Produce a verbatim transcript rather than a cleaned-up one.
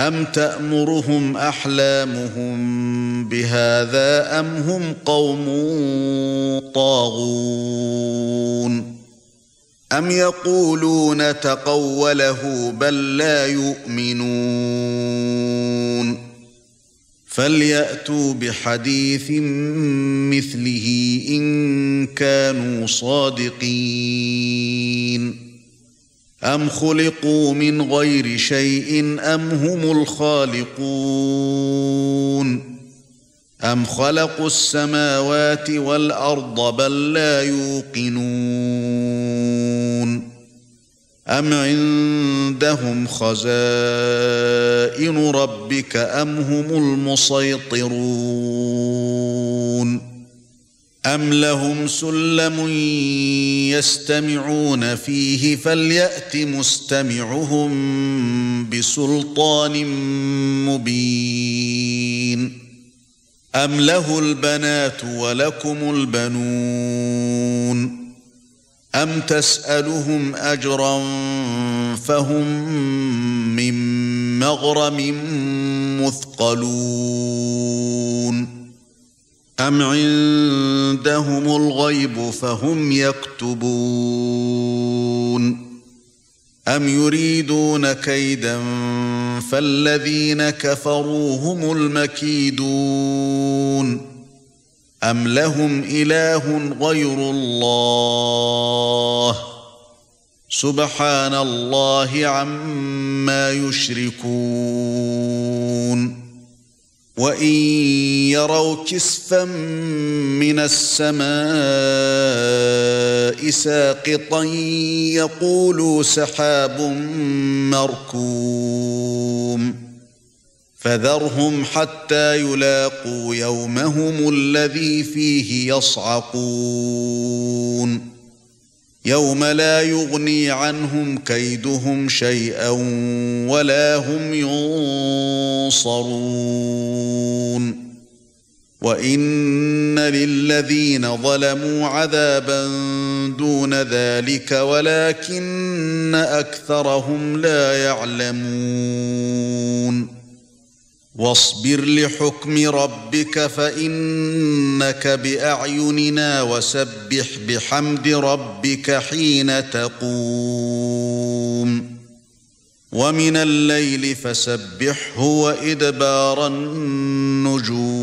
أَمْ تَأْمُرُهُمْ أَحْلَامُهُم بِهَذَا أَمْ هُمْ قَوْمٌ طَاغُونَ أَمْ يَقُولُونَ تَقَوَّلَهُ بَل لَّا يُؤْمِنُونَ فَلْيَأْتُوا بِحَدِيثٍ مِّثْلِهِ إِن كَانُوا صَادِقِينَ أَمْ خُلِقُوا مِنْ غَيْرِ شَيْءٍ أَمْ هُمُ الْخَالِقُونَ أَمْ خَلَقُوا السَّمَاوَاتِ وَالْأَرْضَ بَل لَّا يُوقِنُونَ أَمْ عِندَهُمْ خَزَائِنُ رَبِّكَ أَمْ هُمُ الْمُصَيْطِرُونَ أَمْ لَهُمْ سُلَّمٌ يَسْتَمِعُونَ فِيهِ فَلْيَأْتِ مُسْتَمِعُهُم بِسُلْطَانٍ مُّبِينٍ أَمْ لَهُ الْبَنَاتُ وَلَكُمُ الْبَنُونَ أَمْ تَسْأَلُهُمْ أَجْرًا فَهُمْ مِنْ مَغْرَمٍ مُثْقَلُونَ أَمْ عِندَهُمُ الْغَيْبُ فَهُمْ يَكْتُبُونَ أَمْ يُرِيدُونَ كَيْدًا فَالَّذِينَ كَفَرُوا هُمُ الْمَكِيدُونَ أَمْ لَهُمْ إِلَٰهٌ غَيْرُ اللَّهِ سُبْحَانَ اللَّهِ عَمَّا يُشْرِكُونَ وَإِن يَرَوْا كِسْفًا مِّنَ السَّمَاءِ سَاقِطًا يَقُولُوا سَحَابٌ مَّرْكُومٌ فَذَرْهُمْ حَتَّى يُلَاقُوا يَوْمَهُمُ الَّذِي فِيهِ يَصْعَقُونَ يَوْمَ لَا يُغْنِي عَنْهُمْ كَيْدُهُمْ شَيْئًا وَلَا هُمْ يُنصَرُونَ وَإِنَّ لِلَّذِينَ ظَلَمُوا عَذَابًا دُونَ ذَلِكَ وَلَكِنَّ أَكْثَرَهُمْ لَا يَعْلَمُونَ وَاصْبِرْ لِحُكْمِ رَبِّكَ فَإِنَّكَ بِأَعْيُنِنَا وَسَبِّحْ بِحَمْدِ رَبِّكَ حِينَ تَقُومُ وَمِنَ اللَّيْلِ فَسَبِّحْهُ وَإِدْبَارَ النُّجُومِ